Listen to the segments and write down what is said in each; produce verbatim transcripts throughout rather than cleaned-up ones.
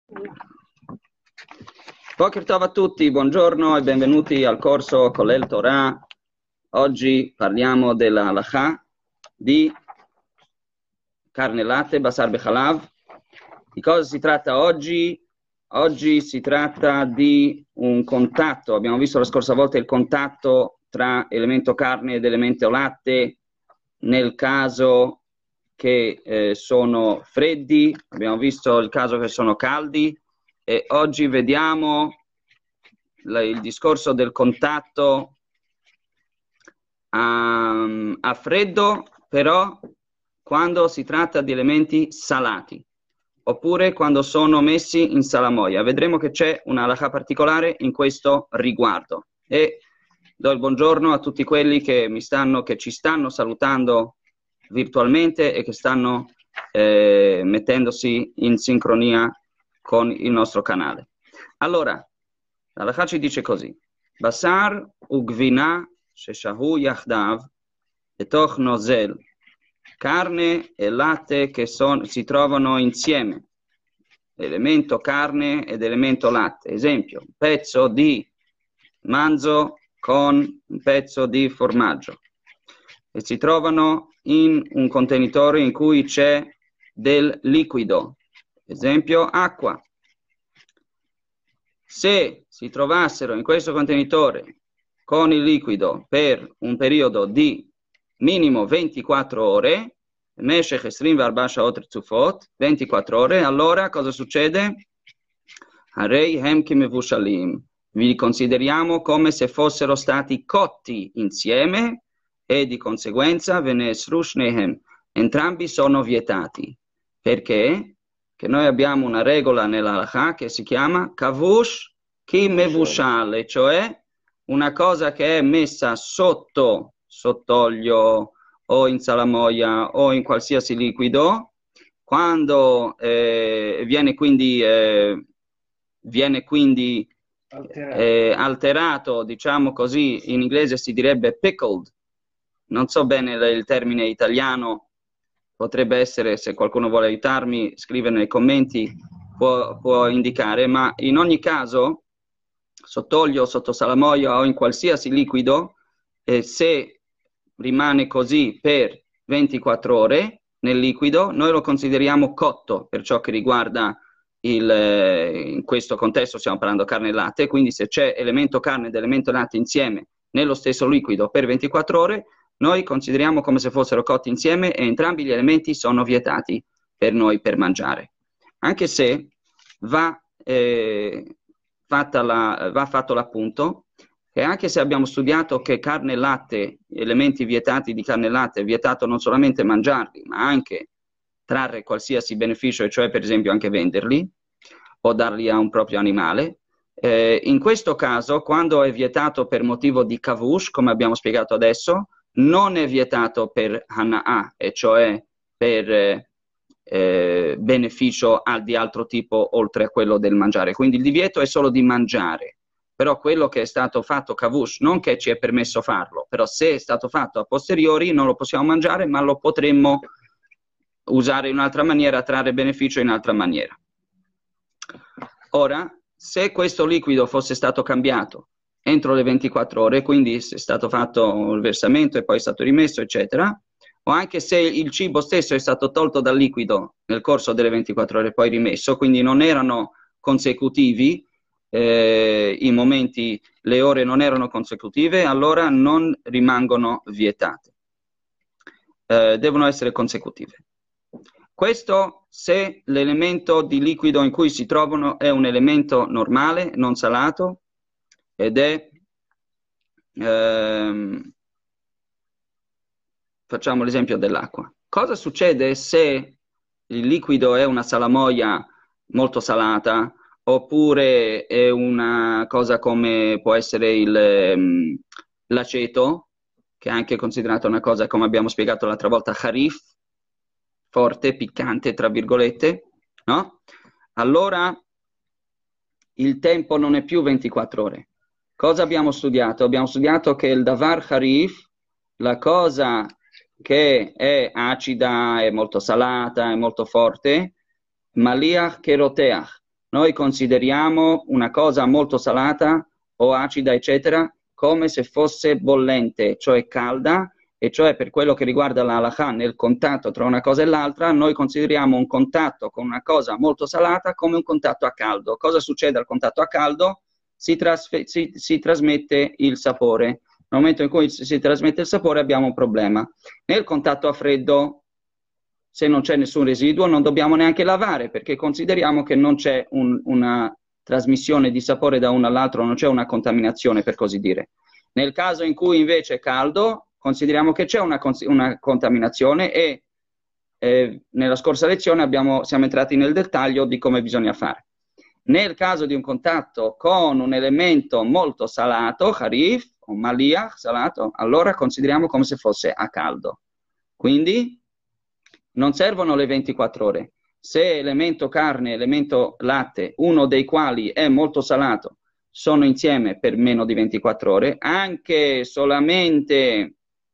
Boker Tov a tutti, buongiorno e benvenuti al corso Kolel Torah. Oggi parliamo della halakha di carne latte, basar bechalav. Di cosa si tratta oggi? Oggi si tratta di un contatto, abbiamo visto la scorsa volta il contatto tra elemento carne ed elemento latte nel caso che eh, sono freddi, abbiamo visto il caso che sono caldi e oggi vediamo la, il discorso del contatto a, a freddo, però quando si tratta di elementi salati oppure quando sono messi in salamoia. Vedremo che c'è una halakha particolare in questo riguardo. E do il buongiorno a tutti quelli che mi stanno, che ci stanno salutando virtualmente e che stanno eh, mettendosi in sincronia con il nostro canale. Allora, la halakha ci dice così: Basar ugvina sheshahu yachdav betoch nozel. Carne e latte che son, si trovano insieme, elemento carne ed elemento latte. Esempio, un pezzo di manzo con un pezzo di formaggio e si trovano in un contenitore in cui c'è del liquido, esempio acqua. Se si trovassero in questo contenitore con il liquido per un periodo di minimo ventiquattro ore, ventiquattro ore, allora cosa succede? Vi consideriamo come se fossero stati cotti insieme e di conseguenza entrambi sono vietati. Perché? Che noi abbiamo una regola nella halakha che si chiama kavush ki mevushal, cioè una cosa che è messa sotto sott'olio o in salamoia o in qualsiasi liquido, quando eh, viene quindi, eh, viene quindi alterato. Eh, alterato, diciamo così, in inglese si direbbe pickled, non so bene il termine italiano, potrebbe essere, se qualcuno vuole aiutarmi, scrive nei commenti, può, può indicare, ma in ogni caso, sott'olio, sotto salamoia o in qualsiasi liquido, eh, se rimane così per ventiquattro ore nel liquido, noi lo consideriamo cotto per ciò che riguarda il, eh, in questo contesto stiamo parlando carne e latte, quindi se c'è elemento carne ed elemento latte insieme nello stesso liquido per ventiquattro ore, noi consideriamo come se fossero cotti insieme e entrambi gli elementi sono vietati per noi per mangiare. Anche se va, eh, fatta la, va fatto l'appunto e anche se abbiamo studiato che carne e latte, elementi vietati di carne e latte, è vietato non solamente mangiarli, ma anche trarre qualsiasi beneficio, e cioè per esempio anche venderli o darli a un proprio animale. Eh, in questo caso, quando è vietato per motivo di kavush, come abbiamo spiegato adesso, non è vietato per hana'ah, e cioè per eh, eh, beneficio di altro tipo oltre a quello del mangiare. Quindi il divieto è solo di mangiare. Però quello che è stato fatto kavush, non che ci è permesso farlo, però se è stato fatto a posteriori non lo possiamo mangiare, ma lo potremmo usare in un'altra maniera, trarre beneficio in un'altra maniera. Ora, se questo liquido fosse stato cambiato entro le ventiquattro ore, quindi se è stato fatto il versamento e poi è stato rimesso, eccetera, o anche se il cibo stesso è stato tolto dal liquido nel corso delle ventiquattro ore e poi rimesso, quindi non erano consecutivi, Eh, i momenti, le ore non erano consecutive, allora non rimangono vietate, eh, devono essere consecutive. Questo se l'elemento di liquido in cui si trovano è un elemento normale, non salato, ed è, ehm, facciamo l'esempio dell'acqua. Cosa succede se il liquido è una salamoia molto salata, oppure è una cosa come può essere il, um, l'aceto, che è anche considerato una cosa, come abbiamo spiegato l'altra volta, harif, forte, piccante, tra virgolette, no? Allora il tempo non è più ventiquattro ore. Cosa abbiamo studiato? Abbiamo studiato che il davar harif, la cosa che è acida, è molto salata, è molto forte, maliach keroteach, noi consideriamo una cosa molto salata o acida, eccetera, come se fosse bollente, cioè calda, e cioè per quello che riguarda la halakha nel contatto tra una cosa e l'altra, noi consideriamo un contatto con una cosa molto salata come un contatto a caldo. Cosa succede al contatto a caldo? Si, si, si trasmette il sapore. Nel momento in cui si trasmette il sapore abbiamo un problema. Nel contatto a freddo, se non c'è nessun residuo, non dobbiamo neanche lavare, perché consideriamo che non c'è un, una trasmissione di sapore da uno all'altro, non c'è una contaminazione, per così dire. Nel caso in cui invece è caldo, consideriamo che c'è una, una contaminazione e eh, nella scorsa lezione abbiamo, siamo entrati nel dettaglio di come bisogna fare. Nel caso di un contatto con un elemento molto salato, harif o maliach, salato, allora consideriamo come se fosse a caldo. Quindi non servono le ventiquattro ore. Se elemento carne e elemento latte, uno dei quali è molto salato, sono insieme per meno di ventiquattro ore, anche solamente,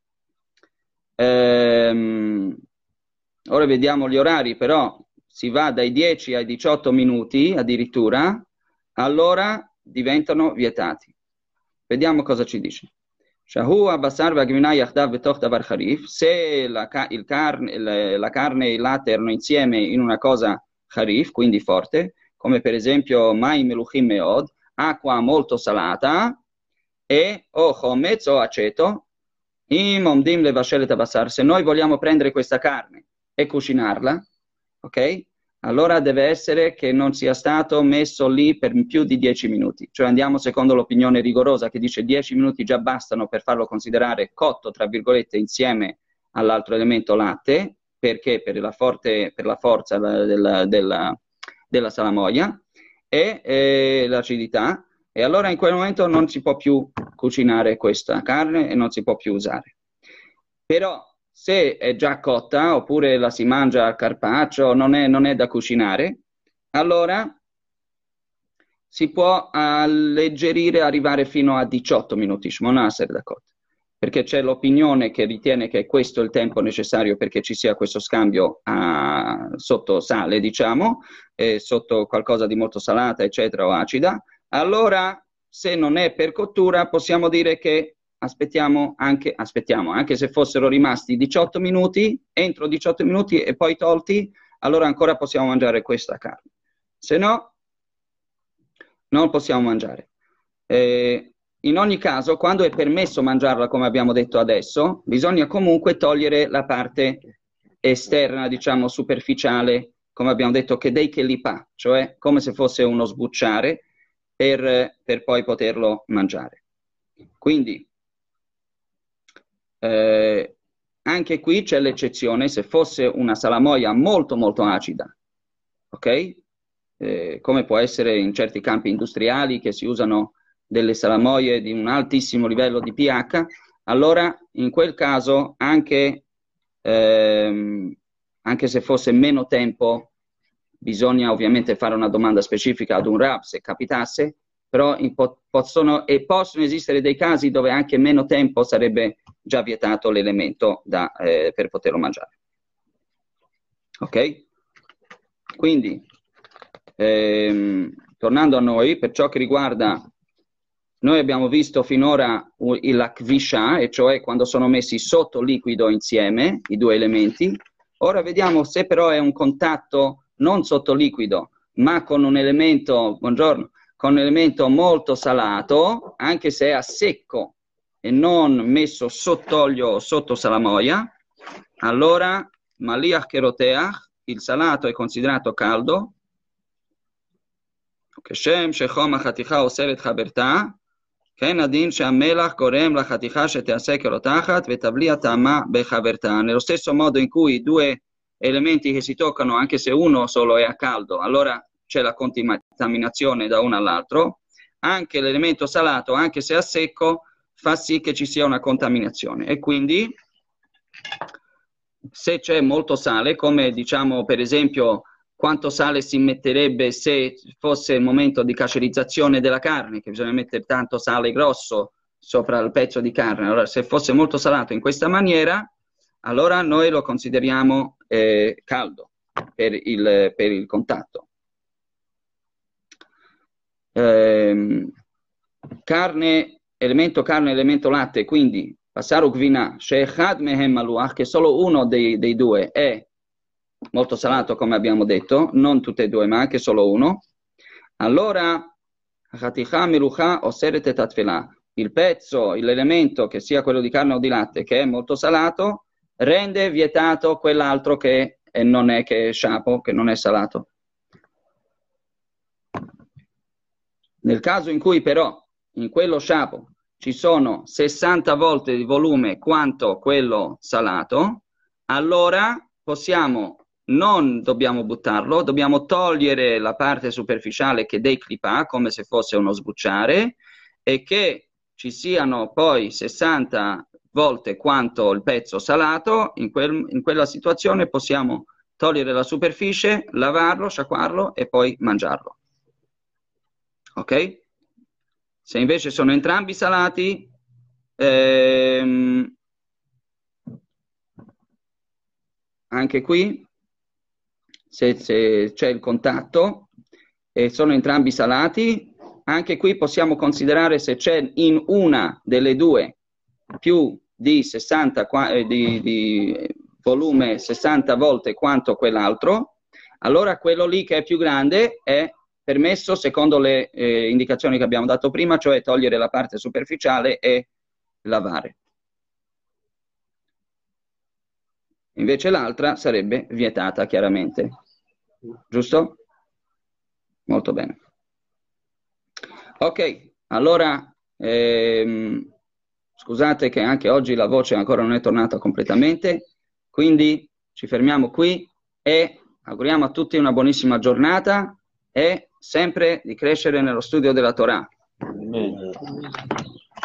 ehm, ora vediamo gli orari, però si va dai dieci ai diciotto minuti addirittura, allora diventano vietati. Vediamo cosa ci dice. Se la, il carne, la carne e il latte erano insieme in una cosa harif, quindi forte, come per esempio mai meluchim meod, acqua molto salata, e o chometz o aceto, im omdim levashelet abasar. Se noi vogliamo prendere questa carne e cucinarla, ok? Allora deve essere che non sia stato messo lì per più di dieci minuti. Cioè andiamo secondo l'opinione rigorosa che dice dieci minuti già bastano per farlo considerare cotto, tra virgolette, insieme all'altro elemento latte, perché per la, forte, per la forza della, della, della salamoia e, e l'acidità. E allora in quel momento non si può più cucinare questa carne e non si può più usare. Però se è già cotta, oppure la si mangia al carpaccio, non è, non è da cucinare, allora si può alleggerire, arrivare fino a diciotto minuti, shmonaser da cotta, perché c'è l'opinione che ritiene che questo è il tempo necessario perché ci sia questo scambio a, sotto sale, diciamo, e sotto qualcosa di molto salata, eccetera, o acida. Allora, se non è per cottura, possiamo dire che aspettiamo anche, aspettiamo, anche se fossero rimasti diciotto minuti, entro diciotto minuti e poi tolti, allora ancora possiamo mangiare questa carne. Se no, non possiamo mangiare. Eh, in ogni caso, quando è permesso mangiarla, come abbiamo detto adesso, bisogna comunque togliere la parte esterna, diciamo, superficiale, come abbiamo detto, che dei kelipa, cioè come se fosse uno sbucciare, per, per poi poterlo mangiare. Quindi, Eh, anche qui c'è l'eccezione, se fosse una salamoia molto molto acida, ok? Eh, come può essere in certi campi industriali che si usano delle salamoie di un altissimo livello di pH, allora in quel caso anche, ehm, anche se fosse meno tempo, bisogna ovviamente fare una domanda specifica ad un Rav se capitasse, però po possono, e possono esistere dei casi dove anche meno tempo sarebbe già vietato l'elemento eh, per poterlo mangiare. Ok? Quindi, ehm, tornando a noi, per ciò che riguarda, noi abbiamo visto finora il kvisha, e cioè quando sono messi sotto liquido insieme, i due elementi. Ora vediamo se però è un contatto non sotto liquido, ma con un elemento, buongiorno, con un elemento molto salato, anche se è a secco, e non messo sott'olio o sotto salamoia, allora maliach keroteach, il salato è considerato caldo, כשם שחום החתיכה אוסר את חברתה, כן הדין שהמלח גורם לחתיכה שתעשה כרותחת ותבליע טעמה בחברתה. Nello stesso modo in cui due elementi che si toccano, anche se uno solo è a caldo, allora c'è la contaminazione da uno all'altro, anche l'elemento salato, anche se a secco, fa sì che ci sia una contaminazione. E quindi, se c'è molto sale, come diciamo per esempio quanto sale si metterebbe se fosse il momento di cacerizzazione della carne, che bisogna mettere tanto sale grosso sopra il pezzo di carne, allora se fosse molto salato in questa maniera, allora noi lo consideriamo eh, caldo per il, per il contatto. ehm, carne, elemento carne, elemento latte, quindi Basar Gvina, Sheechad Mehem Maluach, che solo uno dei, dei due è molto salato, come abbiamo detto, non tutte e due, ma anche solo uno, allora Chaticha Melucha Oseret et Atfela, il pezzo, l'elemento che sia quello di carne o di latte, che è molto salato, rende vietato quell'altro che non è, che è sciapo, che non è salato. Nel caso in cui però in quello sciapo ci sono sessanta volte di volume quanto quello salato, allora possiamo, non dobbiamo buttarlo, dobbiamo togliere la parte superficiale che dei clipa, come se fosse uno sbucciare, e che ci siano poi sessanta volte quanto il pezzo salato. In, quel, in quella situazione possiamo togliere la superficie, lavarlo, sciacquarlo e poi mangiarlo. Ok? Se invece sono entrambi salati, ehm, anche qui, se, se c'è il contatto e sono entrambi salati, anche qui possiamo considerare se c'è in una delle due più di sessanta, di, di volume sessanta volte quanto quell'altro, allora quello lì che è più grande è permesso secondo le eh, indicazioni che abbiamo dato prima, cioè togliere la parte superficiale e lavare. Invece l'altra sarebbe vietata, chiaramente. Giusto? Molto bene. Ok, allora, ehm, scusate che anche oggi la voce ancora non è tornata completamente, quindi ci fermiamo qui e auguriamo a tutti una buonissima giornata e sempre di crescere nello studio della Torah. Amen.